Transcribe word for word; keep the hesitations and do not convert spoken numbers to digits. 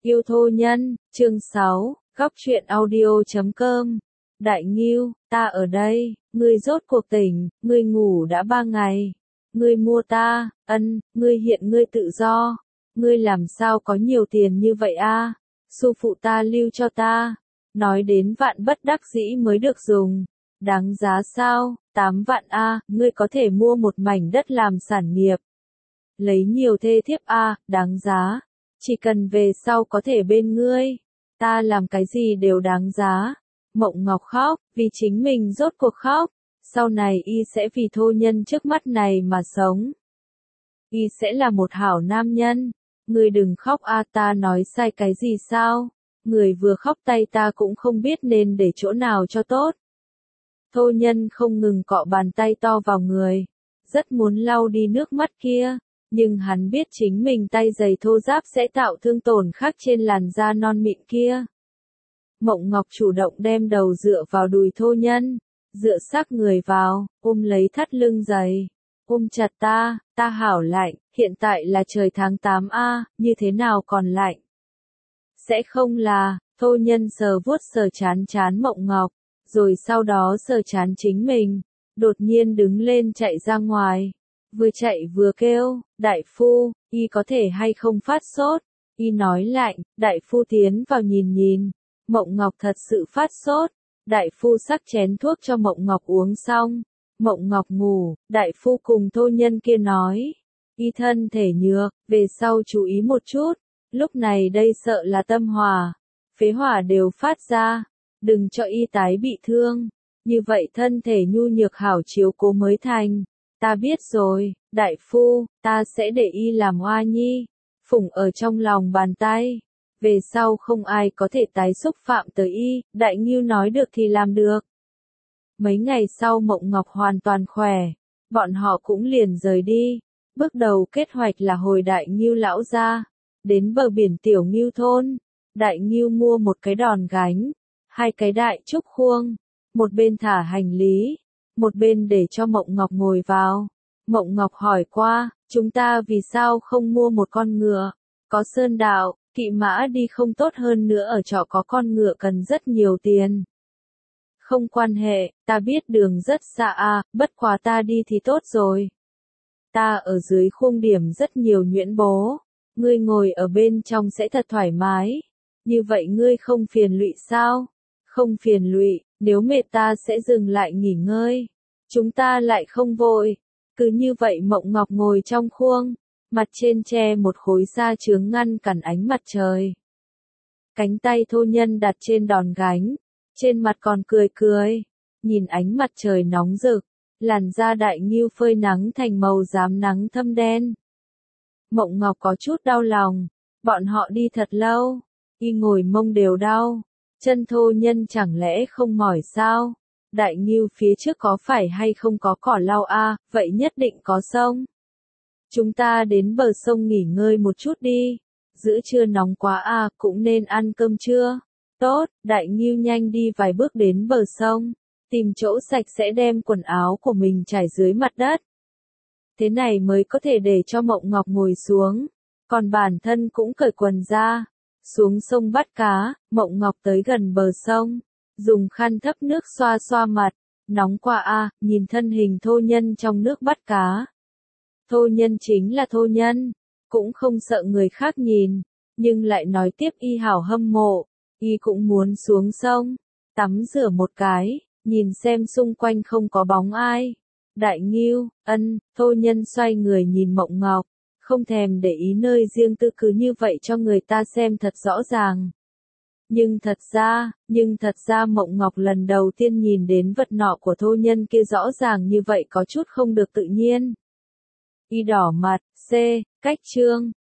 Yêu thô nhân, chương sáu, góc truyện audio chấm com. Đại Ngưu, ta ở đây, ngươi rốt cuộc tỉnh, ngươi ngủ đã ba ngày. Ngươi mua ta, ân, ngươi hiện ngươi tự do. Ngươi làm sao có nhiều tiền như vậy a? Sư phụ ta lưu cho ta. Nói đến vạn bất đắc dĩ mới được dùng. Đáng giá sao? Tám vạn a, ngươi có thể mua một mảnh đất làm sản nghiệp. Lấy nhiều thê thiếp a, đáng giá. Chỉ cần về sau có thể bên ngươi, ta làm cái gì đều đáng giá. Mộng Ngọc khóc, vì chính mình rốt cuộc khóc, sau này y sẽ vì thô nhân trước mắt này mà sống. Y sẽ là một hảo nam nhân. Ngươi đừng khóc a, ta nói sai cái gì sao? Người vừa khóc tay ta cũng không biết nên để chỗ nào cho tốt. Thô nhân không ngừng cọ bàn tay to vào người, rất muốn lau đi nước mắt kia. Nhưng hắn biết chính mình tay giày thô ráp sẽ tạo thương tổn khác trên làn da non mịn kia. Mộng Ngọc chủ động đem đầu dựa vào đùi thô nhân, dựa sát người vào, ôm lấy thắt lưng giày. Ôm chặt ta, ta hảo lạnh, hiện tại là trời tháng tám a, như thế nào còn lạnh? Sẽ không là, thô nhân sờ vuốt sờ chán chán Mộng Ngọc, rồi sau đó sờ chán chính mình, đột nhiên đứng lên chạy ra ngoài. Vừa chạy vừa kêu, đại phu, y có thể hay không phát sốt? Y nói lạnh, đại phu tiến vào nhìn nhìn. Mộng Ngọc thật sự phát sốt. Đại phu sắc chén thuốc cho Mộng Ngọc uống xong. Mộng Ngọc ngủ, đại phu cùng thô nhân kia nói. Y thân thể nhược, về sau chú ý một chút. Lúc này đây sợ là tâm hỏa, phế hỏa đều phát ra. Đừng cho y tái bị thương. Như vậy thân thể nhu nhược hảo chiếu cố mới thành. Ta biết rồi, đại phu, ta sẽ để y làm hoa nhi, phụng ở trong lòng bàn tay. Về sau không ai có thể tái xúc phạm tới y, Đại Ngưu nói được thì làm được. Mấy ngày sau Mộng Ngọc hoàn toàn khỏe, bọn họ cũng liền rời đi. Bước đầu kế hoạch là hồi Đại Ngưu lão gia, đến bờ biển Tiểu Ngưu thôn. Đại Ngưu mua một cái đòn gánh, hai cái đại trúc khuông, một bên thả hành lý, một bên để cho Mộng Ngọc ngồi vào. Mộng Ngọc hỏi qua, chúng ta vì sao không mua một con ngựa? Có sơn đạo, kỵ mã đi không tốt hơn nữa ở trọ có con ngựa cần rất nhiều tiền. Không quan hệ, ta biết đường rất xa à, bất quá ta đi thì tốt rồi. Ta ở dưới khung điểm rất nhiều nhuyễn bố, ngươi ngồi ở bên trong sẽ thật thoải mái. Như vậy ngươi không phiền lụy sao? Không phiền lụy, nếu mệt ta sẽ dừng lại nghỉ ngơi. Chúng ta lại không vội. Cứ như vậy Mộng Ngọc ngồi trong khuông, mặt trên che một khối sa chướng ngăn cản ánh mặt trời. Cánh tay thô nhân đặt trên đòn gánh, trên mặt còn cười cười, nhìn ánh mặt trời nóng rực, làn da Đại Ngưu phơi nắng thành màu rám nắng thâm đen. Mộng Ngọc có chút đau lòng, bọn họ đi thật lâu, y ngồi mông đều đau, chân thô nhân chẳng lẽ không mỏi sao? Đại Ngưu phía trước có phải hay không có cỏ lau a, vậy nhất định có sông. Chúng ta đến bờ sông nghỉ ngơi một chút đi, giữa trưa nóng quá a, cũng nên ăn cơm trưa. Tốt, Đại Ngưu nhanh đi vài bước đến bờ sông, tìm chỗ sạch sẽ đem quần áo của mình trải dưới mặt đất. Thế này mới có thể để cho Mộng Ngọc ngồi xuống, còn bản thân cũng cởi quần ra, xuống sông bắt cá. Mộng Ngọc tới gần bờ sông, dùng khăn thấp nước xoa xoa mặt, nóng quá a, nhìn thân hình thô nhân trong nước bắt cá. Thô nhân chính là thô nhân, cũng không sợ người khác nhìn, nhưng lại nói tiếp y hảo hâm mộ, y cũng muốn xuống sông, tắm rửa một cái, nhìn xem xung quanh không có bóng ai. Đại Ngưu, ân, thô nhân xoay người nhìn Mộng Ngọc, không thèm để ý nơi riêng tư cứ như vậy cho người ta xem thật rõ ràng. Nhưng thật ra, nhưng thật ra Mộng Ngọc lần đầu tiên nhìn đến vật nọ của thô nhân kia rõ ràng như vậy có chút không được tự nhiên. Y đỏ mặt, C, cách chương.